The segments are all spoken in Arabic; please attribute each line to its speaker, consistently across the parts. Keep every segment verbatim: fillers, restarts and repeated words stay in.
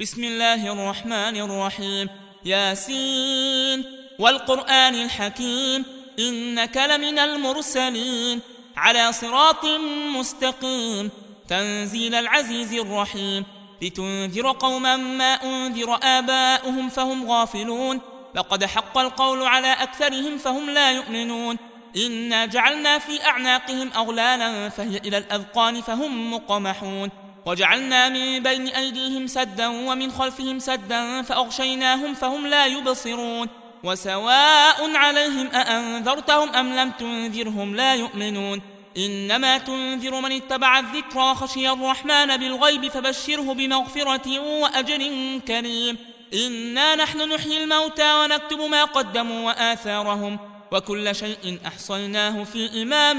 Speaker 1: بسم الله الرحمن الرحيم. ياسين والقرآن الحكيم إنك لمن المرسلين على صراط مستقيم تنزيل العزيز الرحيم لتنذر قوما ما أنذر آباؤهم فهم غافلون لقد حق القول على أكثرهم فهم لا يؤمنون إنا جعلنا في أعناقهم أغلالا فهي إلى الأذقان فهم مقمحون وجعلنا من بين أيديهم سدا ومن خلفهم سدا فأغشيناهم فهم لا يبصرون وسواء عليهم أأنذرتهم أم لم تنذرهم لا يؤمنون إنما تنذر من اتبع الذكر وخشي الرحمن بالغيب فبشره بمغفرة وأجر كريم. إنا نحن نحيي الموتى ونكتب ما قدموا وآثارهم وكل شيء أحصيناه في إمام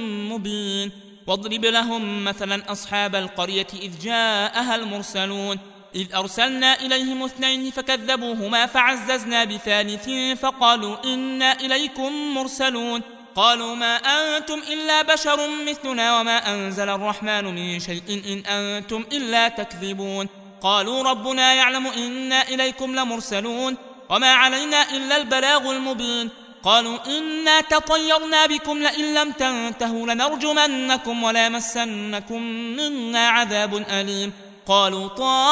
Speaker 1: مبين. واضرب لهم مثلا أصحاب القرية إذ جاءها المرسلون إذ أرسلنا إليهم اثنين فكذبوهما فعززنا بثالث فقالوا إنا إليكم مرسلون قالوا ما أنتم إلا بشر مثلنا وما أنزل الرحمن من شيء إن أنتم إلا تكذبون قالوا ربنا يعلم إنا إليكم لمرسلون وما علينا إلا البلاغ المبين قالوا إنا تطيرنا بكم لئن لم تنتهوا لنرجمنكم وليمسنكم منا عذاب أليم قالوا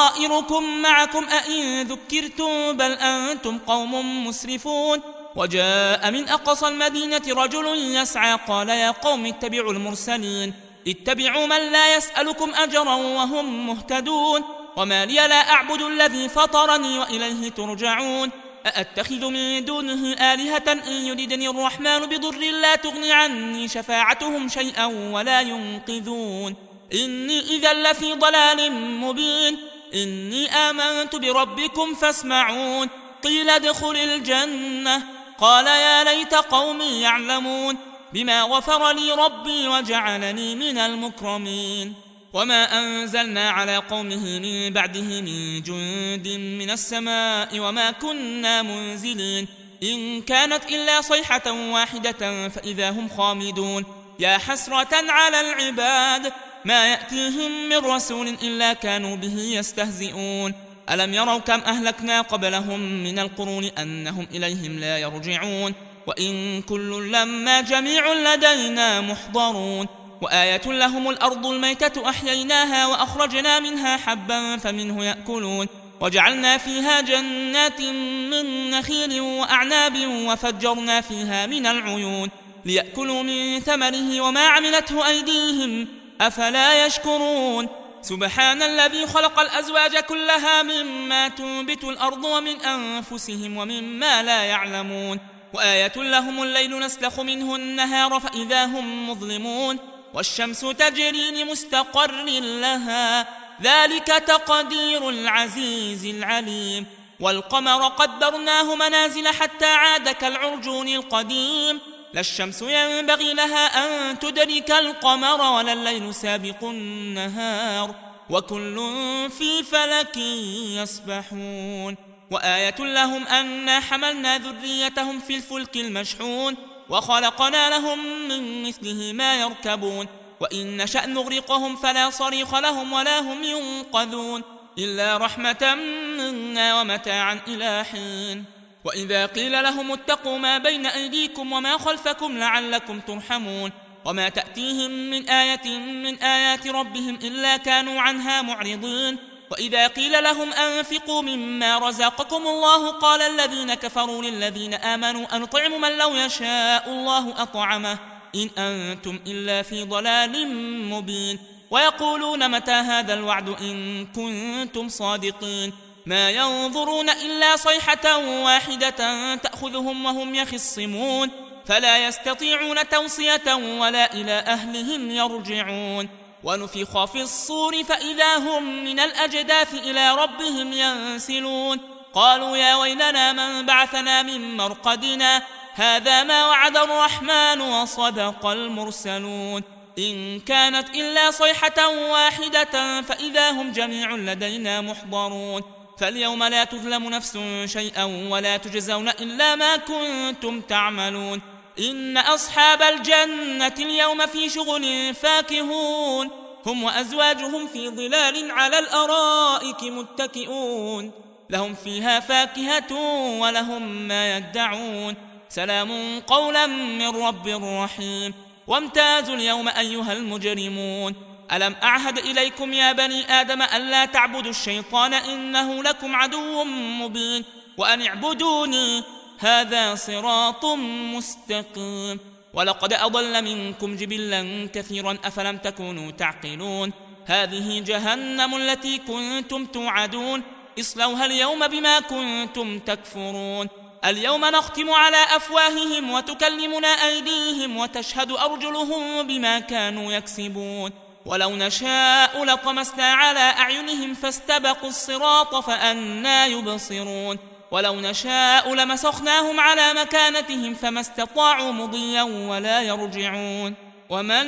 Speaker 1: طائركم معكم أئن ذكرتم بل أنتم قوم مسرفون. وجاء من أقصى المدينة رجل يسعى قال يا قوم اتبعوا المرسلين اتبعوا من لا يسألكم أجرا وهم مهتدون وما لي لا أعبد الذي فطرني وإليه ترجعون أأتخذ من دونه آلهة إن يردني الرحمن بضر لا تغني عني شفاعتهم شيئا ولا ينقذون إني إذا لفي ضلال مبين. إني آمنت بربكم فاسمعون قيل ادخل الجنة قال يا ليت قومي يعلمون بما غفر لي ربي وجعلني من المكرمين. وما أنزلنا على قومه من بعده من جند من السماء وما كنا منزلين إن كانت إلا صيحة واحدة فإذا هم خامدون يا حسرة على العباد ما يأتيهم من رسول إلا كانوا به يستهزئون ألم يروا كم أهلكنا قبلهم من القرون أنهم إليهم لا يرجعون وإن كل لما جميع لدينا محضرون. وآية لهم الأرض الميتة أحييناها وأخرجنا منها حبا فمنه يأكلون وجعلنا فيها جنات من نخيل وأعناب وفجرنا فيها من العيون ليأكلوا من ثمره وما عملته أيديهم أفلا يشكرون. سبحان الذي خلق الأزواج كلها مما تنبت الأرض ومن أنفسهم ومما لا يعلمون. وآية لهم الليل نسلخ منه النهار فإذا هم مظلمون والشمس تجري لمستقر لها ذلك تقدير العزيز العليم. والقمر قدرناه منازل حتى عاد كالعرجون القديم لا الشمس ينبغي لها أن تدرك القمر ولا الليل سابق النهار وكل في فلك يسبحون. وآية لهم أنا حملنا ذريتهم في الفلك المشحون وخلقنا لهم من مثله ما يركبون وإن نشأ نغرقهم فلا صريخ لهم ولا هم ينقذون إلا رحمة منا ومتاعا إلى حين. وإذا قيل لهم اتقوا ما بين أيديكم وما خلفكم لعلكم ترحمون وما تأتيهم من آية من آيات ربهم إلا كانوا عنها معرضين. وإذا قيل لهم أنفقوا مما رزقكم الله قال الذين كفروا للذين آمنوا أنطعم من لو يشاء الله أطعمه إن أنتم إلا في ضلال مبين. ويقولون متى هذا الوعد إن كنتم صادقين ما ينظرون إلا صيحة واحدة تأخذهم وهم يخصمون فلا يستطيعون توصية ولا إلى أهلهم يرجعون. ونفخ في الصور فإذا هم من الأجداث إلى ربهم ينسلون قالوا يا ويلنا من بعثنا من مرقدنا هذا ما وعد الرحمن وصدق المرسلون إن كانت إلا صيحة واحدة فإذا هم جميع لدينا محضرون فاليوم لا تظلم نفس شيئا ولا تجزون إلا ما كنتم تعملون إن أصحاب الجنة اليوم في شغل فاكهون هم وأزواجهم في ظلال على الأرائك متكئون لهم فيها فاكهة ولهم ما يدعون سلام قولا من رب رحيم وامتازوا اليوم أيها المجرمون ألم أعهد إليكم يا بني آدم ألا تعبدوا الشيطان إنه لكم عدو مبين وأن اعبدوني هذا صراط مستقيم ولقد أضل منكم جبلا كثيرا أفلم تكونوا تعقلون هذه جهنم التي كنتم توعدون اصلوها اليوم بما كنتم تكفرون اليوم نختم على أفواههم وتكلمنا أيديهم وتشهد أرجلهم بما كانوا يكسبون ولو نشاء لطمسنا على أعينهم فاستبقوا الصراط فأنى يبصرون ولو نشاء لمسخناهم على مكانتهم فما استطاعوا مضيا ولا يرجعون ومن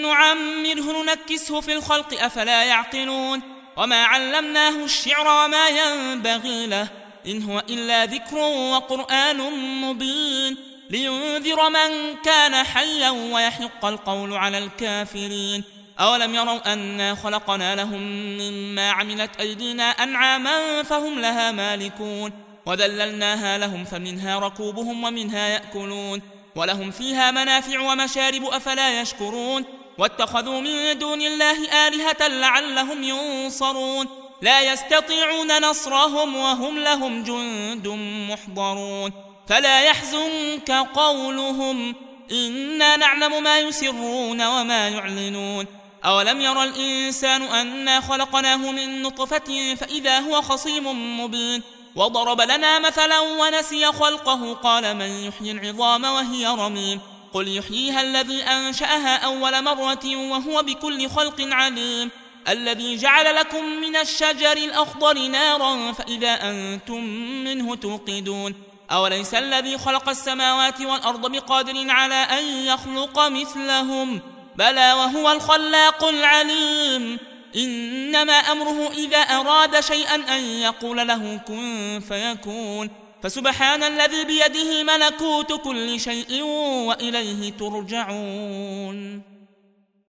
Speaker 1: نعمره ننكسه في الخلق أفلا يعقلون وما علمناه الشعر وما ينبغي له إن هو إلا ذكر وقرآن مبين لينذر من كان حيا ويحق القول على الكافرين أولم يروا أنا خلقنا لهم مما عملت أيدينا أنعاما فهم لها مالكون وذللناها لهم فمنها ركوبهم ومنها يأكلون ولهم فيها منافع ومشارب أفلا يشكرون واتخذوا من دون الله آلهة لعلهم ينصرون لا يستطيعون نصرهم وهم لهم جند محضرون فلا يحزنك قولهم إنا نعلم ما يسرون وما يعلنون أولم يرى الإنسان أنا خلقناه من نطفة فإذا هو خصيم مبين وضرب لنا مثلا ونسي خلقه قال من يحيي العظام وهي رميم قل يحييها الذي أنشأها أول مرة وهو بكل خلق عليم الذي جعل لكم من الشجر الأخضر نارا فإذا أنتم منه توقدون أوليس الذي خلق السماوات والأرض بقادر على أن يخلق مثلهم بلى وهو الخلاق العليم إنما أمره إذا أراد شيئا أن يقول له كن فيكون فسبحان الذي بيده ملكوت كل شيء وإليه ترجعون